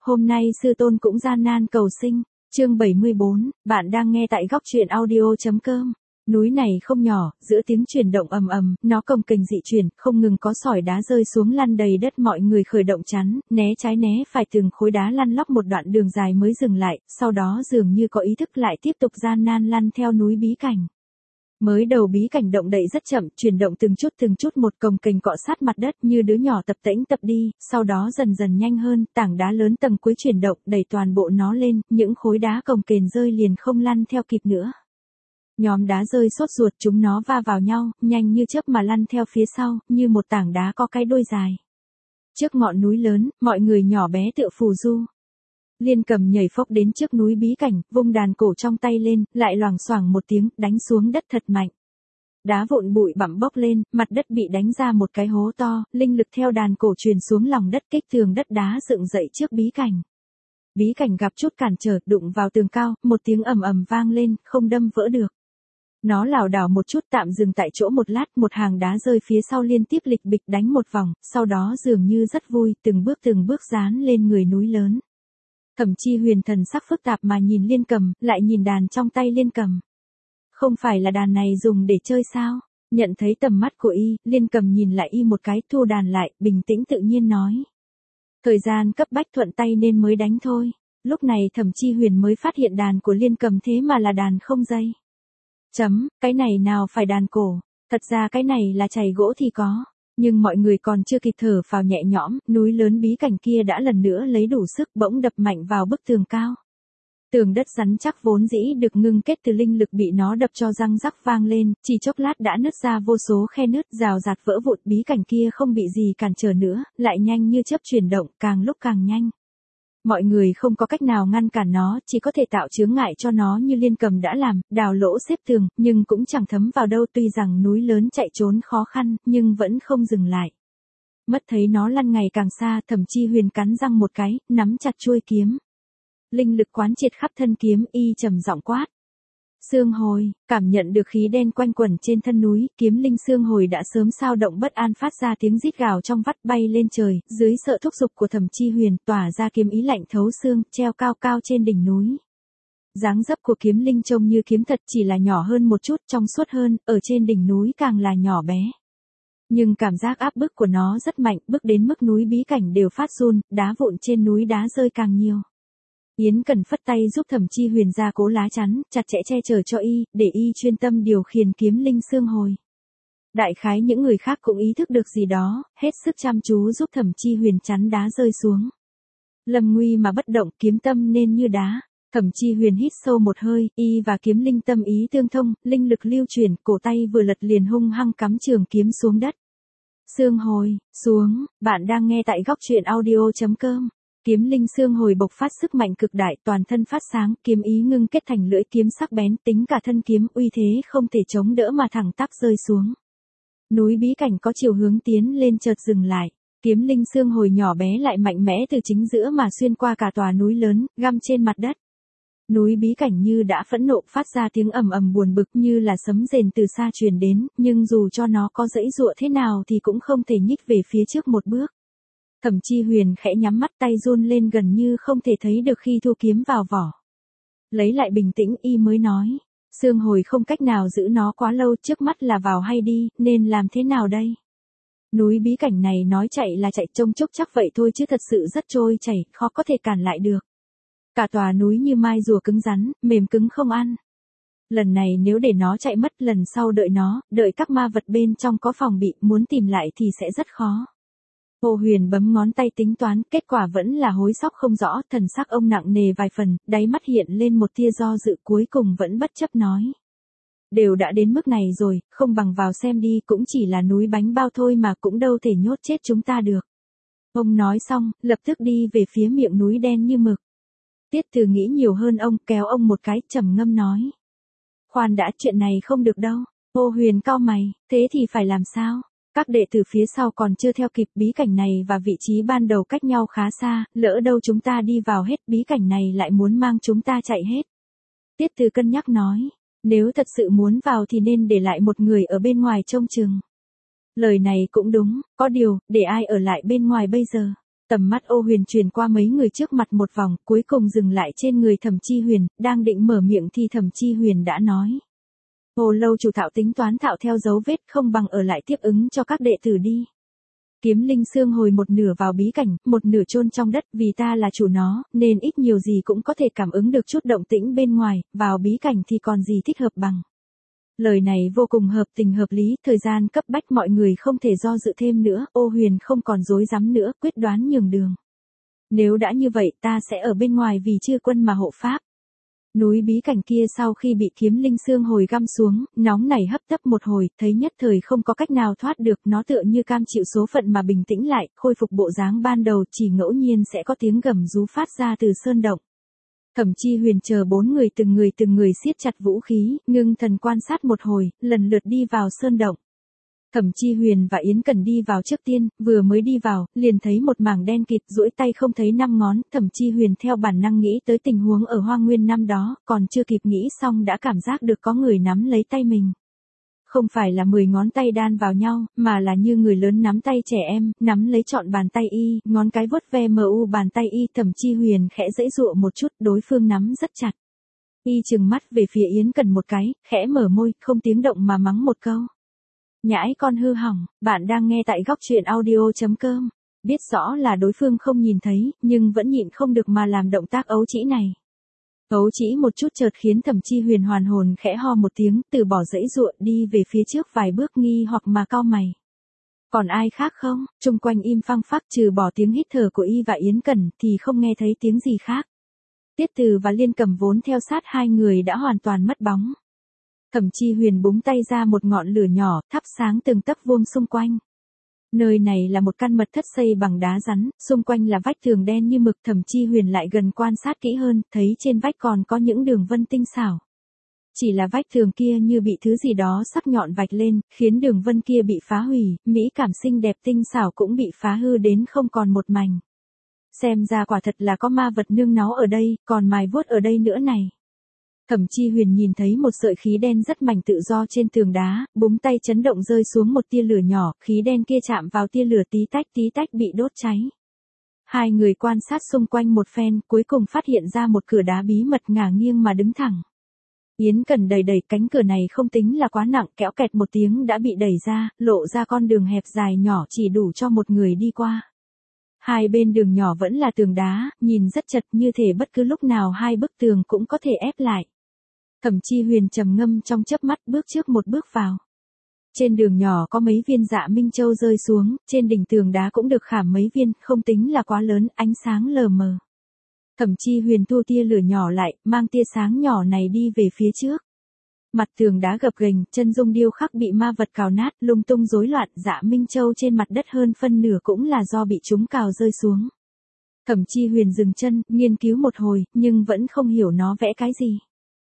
Hôm nay sư tôn cũng gian nan cầu sinh. Chương 74, bạn đang nghe tại góc truyện audio.com. Núi này không nhỏ, giữa tiếng chuyển động ầm ầm, nó cồng kềnh dị chuyển, không ngừng có sỏi đá rơi xuống lăn đầy đất, mọi người khởi động chắn, né trái né phải, từng khối đá lăn lóc một đoạn đường dài mới dừng lại, sau đó dường như có ý thức lại tiếp tục gian nan lăn theo núi bí cảnh. Mới đầu bí cảnh động đậy rất chậm, chuyển động từng chút một, cồng kềnh cọ sát mặt đất như đứa nhỏ tập tễnh tập đi, sau đó dần dần nhanh hơn, tảng đá lớn tầng cuối chuyển động, đẩy toàn bộ nó lên, những khối đá cồng kềnh rơi liền không lăn theo kịp nữa. Nhóm đá rơi sốt ruột, chúng nó va vào nhau, nhanh như chớp mà lăn theo phía sau, như một tảng đá có cái đuôi dài. Trước ngọn núi lớn, mọi người nhỏ bé tựa phù du. Liên Cầm nhảy phốc đến trước núi bí cảnh, vung đàn cổ trong tay lên, lại loảng xoảng một tiếng, đánh xuống đất thật mạnh. Đá vụn bụi bặm bốc lên, mặt đất bị đánh ra một cái hố to, linh lực theo đàn cổ truyền xuống lòng đất, kích tường đất đá dựng dậy trước bí cảnh. Bí cảnh gặp chút cản trở, đụng vào tường cao, một tiếng ầm ầm vang lên, không đâm vỡ được. Nó lảo đảo một chút, tạm dừng tại chỗ một lát, một hàng đá rơi phía sau liên tiếp lịch bịch đánh một vòng, sau đó dường như rất vui, từng bước dán lên người núi lớn. Thẩm Chi Huyền thần sắc phức tạp mà nhìn Liên Cầm, lại nhìn đàn trong tay Liên Cầm. Không phải là đàn này dùng để chơi sao? Nhận thấy tầm mắt của y, Liên Cầm nhìn lại y một cái, thu đàn lại, bình tĩnh tự nhiên nói. Thời gian cấp bách thuận tay nên mới đánh thôi. Lúc này Thẩm Chi Huyền mới phát hiện đàn của Liên Cầm thế mà là đàn không dây. Cái này nào phải đàn cổ, thật ra cái này là chày gỗ thì có. Nhưng mọi người còn chưa kịp thở phào nhẹ nhõm, núi lớn bí cảnh kia đã lần nữa lấy đủ sức bỗng đập mạnh vào bức tường cao. Tường đất rắn chắc vốn dĩ được ngưng kết từ linh lực bị nó đập cho răng rắc vang lên, chỉ chốc lát đã nứt ra vô số khe nứt, rào rạt vỡ vụn, bí cảnh kia không bị gì cản trở nữa, lại nhanh như chớp chuyển động, càng lúc càng nhanh. Mọi người không có cách nào ngăn cản nó, chỉ có thể tạo chướng ngại cho nó như Liên Cầm đã làm, đào lỗ xếp tường, nhưng cũng chẳng thấm vào đâu, tuy rằng núi lớn chạy trốn khó khăn, nhưng vẫn không dừng lại. Mất thấy nó lăn ngày càng xa, Thẩm Chi Huyền cắn răng một cái, nắm chặt chuôi kiếm. Linh lực quán triệt khắp thân kiếm, y trầm giọng quát. Xương hồi, cảm nhận được khí đen quanh quẩn trên thân núi, kiếm linh xương hồi đã sớm sao động bất an, phát ra tiếng rít gào trong vắt, bay lên trời, dưới sự thúc giục của Thẩm Chi Huyền, tỏa ra kiếm ý lạnh thấu xương, treo cao cao trên đỉnh núi. Dáng dấp của kiếm linh trông như kiếm thật, chỉ là nhỏ hơn một chút, trong suốt hơn, ở trên đỉnh núi càng là nhỏ bé. Nhưng cảm giác áp bức của nó rất mạnh, bức đến mức núi bí cảnh đều phát run, đá vụn trên núi đá rơi càng nhiều. Yến Cần phất tay giúp Thẩm Chi Huyền ra cố lá chắn, chặt chẽ che chở cho y, để y chuyên tâm điều khiển kiếm linh xương hồi. Đại khái những người khác cũng ý thức được gì đó, hết sức chăm chú giúp Thẩm Chi Huyền chắn đá rơi xuống. Lâm nguy mà bất động, kiếm tâm nên như đá. Thẩm Chi Huyền hít sâu một hơi, y và kiếm linh tâm ý tương thông, linh lực lưu chuyển, cổ tay vừa lật liền hung hăng cắm trường kiếm xuống đất. Xương hồi, xuống, bạn đang nghe tại góc truyện audio.com. Kiếm linh xương hồi bộc phát sức mạnh cực đại, toàn thân phát sáng, kiếm ý ngưng kết thành lưỡi kiếm sắc bén, tính cả thân kiếm uy thế không thể chống đỡ mà thẳng tắp rơi xuống. Núi bí cảnh có chiều hướng tiến lên chợt dừng lại, kiếm linh xương hồi nhỏ bé lại mạnh mẽ từ chính giữa mà xuyên qua cả tòa núi lớn, găm trên mặt đất. Núi bí cảnh như đã phẫn nộ, phát ra tiếng ầm ầm buồn bực như là sấm rền từ xa truyền đến, nhưng dù cho nó có giãy giụa thế nào thì cũng không thể nhích về phía trước một bước. Thẩm Chi Huyền khẽ nhắm mắt, tay run lên gần như không thể thấy được khi thu kiếm vào vỏ. Lấy lại bình tĩnh, y mới nói. Xương hồi không cách nào giữ nó quá lâu, trước mắt là vào hay đi, nên làm thế nào đây? Núi bí cảnh này nói chạy là chạy, trông chốc chắc vậy thôi chứ thật sự rất trôi chảy, khó có thể cản lại được. Cả tòa núi như mai rùa cứng rắn, mềm cứng không ăn. Lần này nếu để nó chạy mất, lần sau đợi các ma vật bên trong có phòng bị, muốn tìm lại thì sẽ rất khó. Hồ Huyền bấm ngón tay tính toán, kết quả vẫn là hối sóc không rõ, thần sắc ông nặng nề vài phần, đáy mắt hiện lên một tia do dự, cuối cùng vẫn bất chấp nói. Đều đã đến mức này rồi, không bằng vào xem đi, cũng chỉ là núi bánh bao thôi mà, cũng đâu thể nhốt chết chúng ta được. Ông nói xong, lập tức đi về phía miệng núi đen như mực. Tiết Từ nghĩ nhiều hơn ông, kéo ông một cái, trầm ngâm nói. Khoan đã, chuyện này không được đâu. Hồ Huyền cau mày, thế thì phải làm sao? Các đệ tử phía sau còn chưa theo kịp, bí cảnh này và vị trí ban đầu cách nhau khá xa, lỡ đâu chúng ta đi vào hết, bí cảnh này lại muốn mang chúng ta chạy hết. Tiết Từ cân nhắc nói, nếu thật sự muốn vào thì nên để lại một người ở bên ngoài trông chừng. Lời này cũng đúng, có điều, để ai ở lại bên ngoài bây giờ? Tầm mắt Ô Huyền truyền qua mấy người trước mặt một vòng, cuối cùng dừng lại trên người Thẩm Chi Huyền, đang định mở miệng thì Thẩm Chi Huyền đã nói. Hồ lâu chủ thạo tính toán thạo theo dấu vết, không bằng ở lại tiếp ứng cho các đệ tử đi. Kiếm linh xương hồi một nửa vào bí cảnh, một nửa chôn trong đất, vì ta là chủ nó, nên ít nhiều gì cũng có thể cảm ứng được chút động tĩnh bên ngoài, vào bí cảnh thì còn gì thích hợp bằng. Lời này vô cùng hợp tình hợp lý, thời gian cấp bách mọi người không thể do dự thêm nữa, Ô Huyền không còn dối dám nữa, quyết đoán nhường đường. Nếu đã như vậy ta sẽ ở bên ngoài vì chư quân mà hộ pháp. Núi bí cảnh kia sau khi bị kiếm linh xương hồi găm xuống, nóng này hấp tấp một hồi, thấy nhất thời không có cách nào thoát được, nó tựa như cam chịu số phận mà bình tĩnh lại, khôi phục bộ dáng ban đầu, chỉ ngẫu nhiên sẽ có tiếng gầm rú phát ra từ sơn động. Thẩm Chi Huyền chờ bốn người từng người siết chặt vũ khí, ngưng thần quan sát một hồi, lần lượt đi vào sơn động. Thẩm Chi Huyền và Yến Cẩn đi vào trước tiên, vừa mới đi vào, liền thấy một mảng đen kịt, duỗi tay không thấy 5 ngón, Thẩm Chi Huyền theo bản năng nghĩ tới tình huống ở Hoang Nguyên năm đó, còn chưa kịp nghĩ xong đã cảm giác được có người nắm lấy tay mình. Không phải là 10 ngón tay đan vào nhau, mà là như người lớn nắm tay trẻ em, nắm lấy trọn bàn tay y, ngón cái vuốt ve bàn tay y, Thẩm Chi Huyền khẽ giãy giụa một chút, đối phương nắm rất chặt. Y trừng mắt về phía Yến Cẩn một cái, khẽ mở môi, không tiếng động mà mắng một câu. Nhãi con hư hỏng, bạn đang nghe tại góc truyện audio.com. Biết rõ là đối phương không nhìn thấy, nhưng vẫn nhịn không được mà làm động tác ấu trĩ này. Ấu trĩ một chút chợt khiến Thẩm Chi Huyền hoàn hồn khẽ ho một tiếng, từ bỏ giãy giụa đi về phía trước vài bước nghi hoặc mà cau mày. Còn ai khác không? Chung quanh im phăng phắc, trừ bỏ tiếng hít thở của y và Yến Cẩn thì không nghe thấy tiếng gì khác. Tiết Từ và Liên Cầm vốn theo sát hai người đã hoàn toàn mất bóng. Thẩm Chi Huyền búng tay ra một ngọn lửa nhỏ, thắp sáng từng tấc vuông xung quanh. Nơi này là một căn mật thất xây bằng đá rắn, xung quanh là vách tường đen như mực. Thẩm Chi Huyền lại gần quan sát kỹ hơn, thấy trên vách còn có những đường vân tinh xảo. Chỉ là vách tường kia như bị thứ gì đó sắc nhọn vạch lên, khiến đường vân kia bị phá hủy, mỹ cảm xinh đẹp tinh xảo cũng bị phá hư đến không còn một mảnh. Xem ra quả thật là có ma vật nương náu ở đây, còn mài vuốt ở đây nữa này. Thẩm Chi Huyền nhìn thấy một sợi khí đen rất mảnh tự do trên tường đá, búng tay chấn động rơi xuống một tia lửa nhỏ, khí đen kia chạm vào tia lửa tí tách bị đốt cháy. Hai người quan sát xung quanh một phen, cuối cùng phát hiện ra một cửa đá bí mật ngả nghiêng mà đứng thẳng. Yến Cẩn đẩy cánh cửa này không tính là quá nặng, kéo kẹt một tiếng đã bị đẩy ra, lộ ra con đường hẹp dài nhỏ chỉ đủ cho một người đi qua. Hai bên đường nhỏ vẫn là tường đá, nhìn rất chật, như thể bất cứ lúc nào hai bức tường cũng có thể ép lại. Thẩm Chi Huyền trầm ngâm trong chớp mắt, bước trước một bước vào. Trên đường nhỏ có mấy viên dạ minh châu rơi xuống, trên đỉnh tường đá cũng được khảm mấy viên, không tính là quá lớn, ánh sáng lờ mờ. Thẩm Chi Huyền thu tia lửa nhỏ lại, mang tia sáng nhỏ này đi về phía trước. Mặt tường đá gập ghềnh, chân dung điêu khắc bị ma vật cào nát, lung tung rối loạn, dạ minh châu trên mặt đất hơn phân nửa cũng là do bị chúng cào rơi xuống. Thẩm Chi Huyền dừng chân, nghiên cứu một hồi, nhưng vẫn không hiểu nó vẽ cái gì.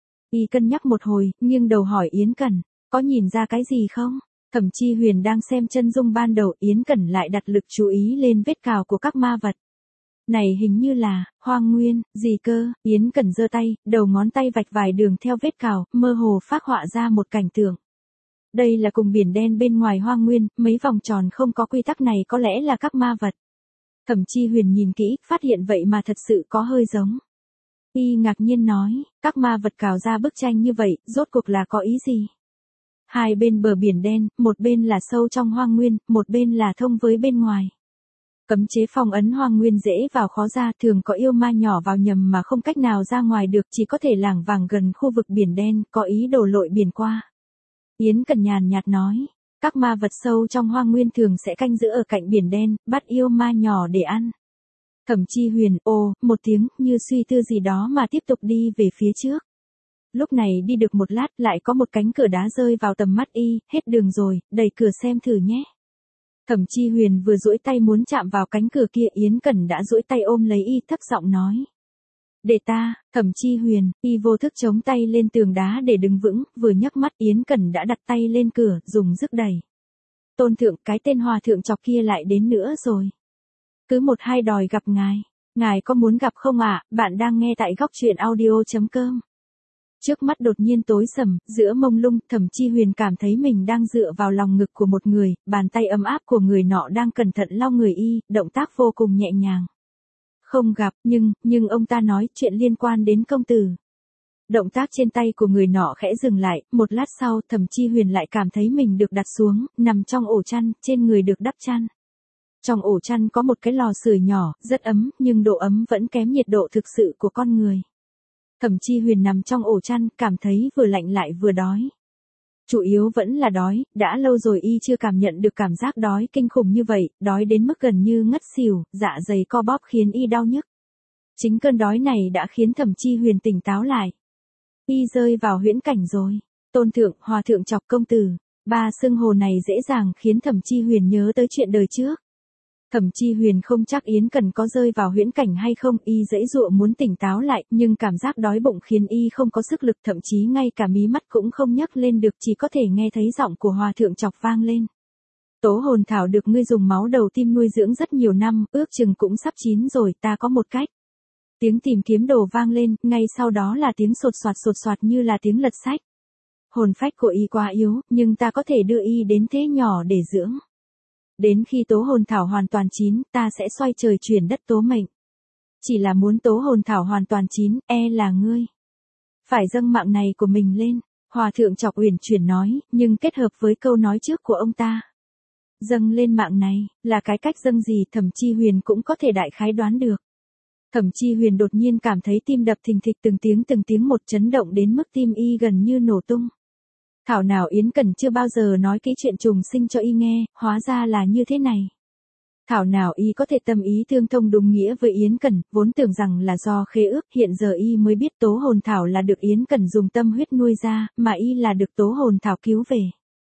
Y cân nhắc một hồi, nghiêng đầu hỏi Yến Cẩn, có nhìn ra cái gì không? Thẩm Chi Huyền đang xem chân dung ban đầu, Yến Cẩn lại đặt lực chú ý lên vết cào của các ma vật. Này hình như là Hoang Nguyên, gì cơ? Yến Cẩn giơ tay, đầu ngón tay vạch vài đường theo vết cào, mơ hồ phác họa ra một cảnh tượng. Đây là cùng biển đen bên ngoài Hoang Nguyên, mấy vòng tròn không có quy tắc này có lẽ là các ma vật. Thẩm Chi Huyền nhìn kỹ, phát hiện vậy mà thật sự có hơi giống. Y ngạc nhiên nói, các ma vật cào ra bức tranh như vậy, rốt cuộc là có ý gì? Hai bên bờ biển đen, một bên là sâu trong Hoang Nguyên, một bên là thông với bên ngoài. Cấm chế phong ấn Hoang Nguyên dễ vào khó ra, thường có yêu ma nhỏ vào nhầm mà không cách nào ra ngoài được, chỉ có thể lảng vảng gần khu vực biển đen, có ý đồ lội biển qua. Yến Cẩn nhàn nhạt nói, các ma vật sâu trong Hoang Nguyên thường sẽ canh giữ ở cạnh biển đen, bắt yêu ma nhỏ để ăn. Thẩm Chi Huyền, một tiếng, như suy tư gì đó mà tiếp tục đi về phía trước. Lúc này đi được một lát, lại có một cánh cửa đá rơi vào tầm mắt y, hết đường rồi, đẩy cửa xem thử nhé. Thẩm Chi Huyền vừa duỗi tay muốn chạm vào cánh cửa kia, Yến Cẩn đã duỗi tay ôm lấy y, thấp giọng nói. Để ta, Thẩm Chi Huyền, y vô thức chống tay lên tường đá để đứng vững, vừa nhấc mắt Yến Cẩn đã đặt tay lên cửa, dùng sức đẩy. Tôn thượng, cái tên hòa thượng chọc kia lại đến nữa rồi. Cứ một hai đòi gặp ngài có muốn gặp không ạ? Bạn đang nghe tại góc truyện audio.com. Trước mắt đột nhiên tối sầm, giữa mông lung, Thẩm Chi Huyền cảm thấy mình đang dựa vào lòng ngực của một người, bàn tay ấm áp của người nọ đang cẩn thận lau người y, động tác vô cùng nhẹ nhàng. Không gặp, nhưng ông ta nói chuyện liên quan đến công tử. Động tác trên tay của người nọ khẽ dừng lại, một lát sau Thẩm Chi Huyền lại cảm thấy mình được đặt xuống, nằm trong ổ chăn, trên người được đắp chăn. Trong ổ chăn có một cái lò sưởi nhỏ, rất ấm, nhưng độ ấm vẫn kém nhiệt độ thực sự của con người. Thẩm Chi Huyền nằm trong ổ chăn, cảm thấy vừa lạnh lại vừa đói. Chủ yếu vẫn là đói, đã lâu rồi y chưa cảm nhận được cảm giác đói kinh khủng như vậy, đói đến mức gần như ngất xỉu, dạ dày co bóp khiến y đau nhức. Chính cơn đói này đã khiến Thẩm Chi Huyền tỉnh táo lại. Y rơi vào huyễn cảnh rồi. Tôn thượng, hòa thượng chọc công tử. Ba xưng hô này dễ dàng khiến Thẩm Chi Huyền nhớ tới chuyện đời trước. Thẩm Chi Huyền không chắc Yến Cần có rơi vào huyễn cảnh hay không, y giãy giụa muốn tỉnh táo lại, nhưng cảm giác đói bụng khiến y không có sức lực, thậm chí ngay cả mí mắt cũng không nhấc lên được, chỉ có thể nghe thấy giọng của hòa thượng chọc vang lên. Tố hồn thảo được ngươi dùng máu đầu tim nuôi dưỡng rất nhiều năm, ước chừng cũng sắp chín rồi, ta có một cách. Tiếng tìm kiếm đồ vang lên, ngay sau đó là tiếng sột soạt như là tiếng lật sách. Hồn phách của y quá yếu, nhưng ta có thể đưa y đến thế nhỏ để dưỡng. Đến khi tố hồn thảo hoàn toàn chín, ta sẽ xoay trời chuyển đất tố mệnh. Chỉ là muốn tố hồn thảo hoàn toàn chín, là ngươi phải dâng mạng này của mình lên. Hòa thượng chọc uyển chuyển nói, nhưng kết hợp với câu nói trước của ông ta. Dâng lên mạng này, là cái cách dâng gì Thẩm Chi Huyền cũng có thể đại khái đoán được. Thẩm Chi Huyền đột nhiên cảm thấy tim đập thình thịch từng tiếng một, chấn động đến mức tim y gần như nổ tung. Thảo nào Yến Cần chưa bao giờ nói cái chuyện trùng sinh cho y nghe, hóa ra là như thế này. Thảo nào y có thể tâm ý tương thông đúng nghĩa với Yến Cần, vốn tưởng rằng là do khế ước, hiện giờ y mới biết tố hồn thảo là được Yến Cần dùng tâm huyết nuôi ra, mà y là được tố hồn thảo cứu về.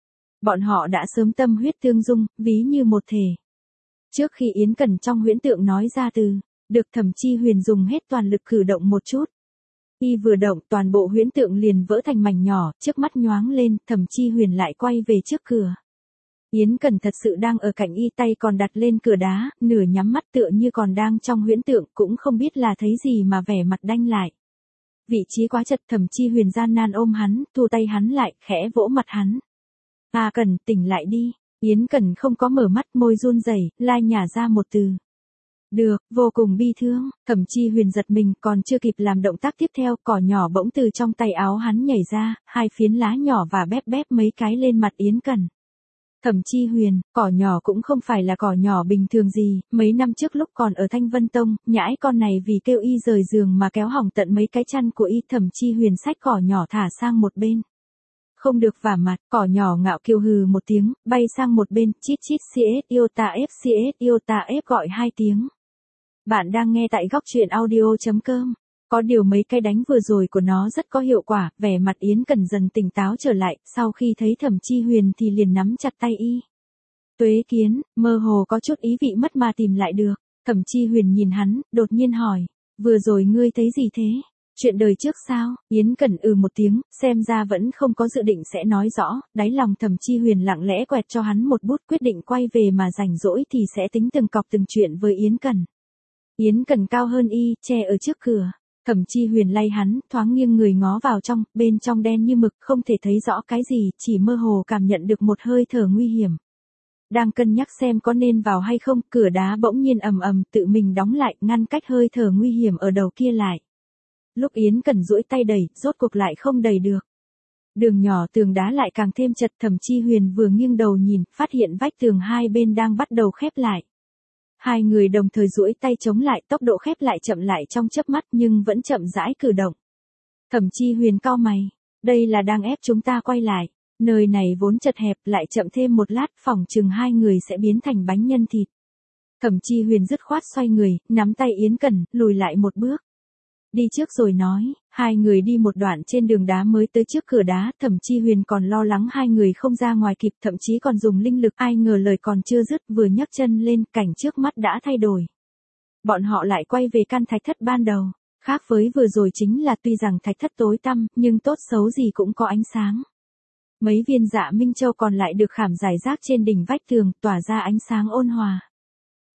Bọn họ đã sớm tâm huyết tương dung, ví như một thể. Trước khi Yến Cần trong huyễn tượng nói ra từ, được Thẩm Chi Huyền dùng hết toàn lực cử động một chút. Y vừa động, toàn bộ huyễn tượng liền vỡ thành mảnh nhỏ, trước mắt nhoáng lên, Thẩm Chi Huyền lại quay về trước cửa. Yến Cần thật sự đang ở cạnh y, tay còn đặt lên cửa đá, nửa nhắm mắt tựa như còn đang trong huyễn tượng, cũng không biết là thấy gì mà vẻ mặt đanh lại. Vị trí quá chật, Thẩm Chi Huyền gian nan ôm hắn, thu tay hắn lại, khẽ vỗ mặt hắn. Cần, tỉnh lại đi. Yến Cần không có mở mắt, môi run rẩy, lai nhả ra một từ. Được, vô cùng bi thương. Thẩm Chi Huyền giật mình, còn chưa kịp làm động tác tiếp theo, cỏ nhỏ bỗng từ trong tay áo hắn nhảy ra, hai phiến lá nhỏ và bép mấy cái lên mặt Yến Cần. Thẩm Chi Huyền, cỏ nhỏ cũng không phải là cỏ nhỏ bình thường gì, mấy năm trước lúc còn ở Thanh Vân Tông, nhãi con này vì kêu y rời giường mà kéo hỏng tận mấy cái chăn của y. Thẩm Chi Huyền xách cỏ nhỏ thả sang một bên. Không được vả mặt, cỏ nhỏ ngạo kiều hừ một tiếng, bay sang một bên, chít CS iota F gọi hai tiếng. Bạn đang nghe tại góc truyện audio.com. Có điều mấy cái đánh vừa rồi của nó rất có hiệu quả, vẻ mặt Yến Cần dần tỉnh táo trở lại, sau khi thấy Thẩm Chi Huyền thì liền nắm chặt tay y. Tuế Kiến, mơ hồ có chút ý vị mất mà tìm lại được. Thẩm Chi Huyền nhìn hắn, đột nhiên hỏi, vừa rồi ngươi thấy gì thế? Chuyện đời trước sao? Yến Cần một tiếng, xem ra vẫn không có dự định sẽ nói rõ, đáy lòng Thẩm Chi Huyền lặng lẽ quẹt cho hắn một bút, quyết định quay về mà rảnh rỗi thì sẽ tính từng cọc từng chuyện với Yến Cần. Yến Cần cao hơn y, che ở trước cửa. Thẩm Chi Huyền lay hắn, thoáng nghiêng người ngó vào trong, bên trong đen như mực, không thể thấy rõ cái gì, chỉ mơ hồ cảm nhận được một hơi thở nguy hiểm. Đang cân nhắc xem có nên vào hay không, cửa đá bỗng nhiên ầm tự mình đóng lại, ngăn cách hơi thở nguy hiểm ở đầu kia lại. Lúc Yến Cần duỗi tay đẩy, rốt cuộc lại không đẩy được. Đường nhỏ tường đá lại càng thêm chật, Thẩm Chi Huyền vừa nghiêng đầu nhìn, phát hiện vách tường hai bên đang bắt đầu khép lại. Hai người đồng thời duỗi tay chống lại, tốc độ khép lại chậm lại trong chớp mắt nhưng vẫn chậm rãi cử động. Thẩm Chi Huyền cau mày, đây là đang ép chúng ta quay lại, nơi này vốn chật hẹp, lại chậm thêm một lát, phỏng chừng hai người sẽ biến thành bánh nhân thịt. Thẩm Chi Huyền dứt khoát xoay người, nắm tay Yến Cần, lùi lại một bước. Đi trước rồi nói, hai người đi một đoạn trên đường đá mới tới trước cửa đá, Thẩm Chi Huyền còn lo lắng hai người không ra ngoài kịp, thậm chí còn dùng linh lực, ai ngờ lời còn chưa dứt, vừa nhấc chân lên, cảnh trước mắt đã thay đổi. Bọn họ lại quay về căn thạch thất ban đầu, khác với vừa rồi chính là tuy rằng thạch thất tối tăm, nhưng tốt xấu gì cũng có ánh sáng. Mấy viên dạ minh châu còn lại được khảm rải rác trên đỉnh vách tường, tỏa ra ánh sáng ôn hòa.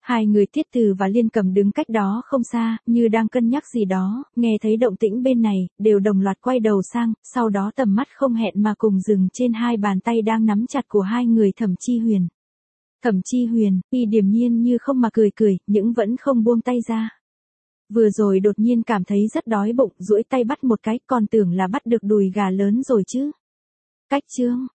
Hai người Tiết Từ và Liên Cầm đứng cách đó không xa, như đang cân nhắc gì đó, nghe thấy động tĩnh bên này, đều đồng loạt quay đầu sang, sau đó tầm mắt không hẹn mà cùng dừng trên hai bàn tay đang nắm chặt của hai người Thẩm Chi Huyền. Thẩm Chi Huyền, y điềm nhiên như không mà cười cười, nhưng vẫn không buông tay ra. Vừa rồi đột nhiên cảm thấy rất đói bụng, duỗi tay bắt một cái, còn tưởng là bắt được đùi gà lớn rồi chứ. Cách chương,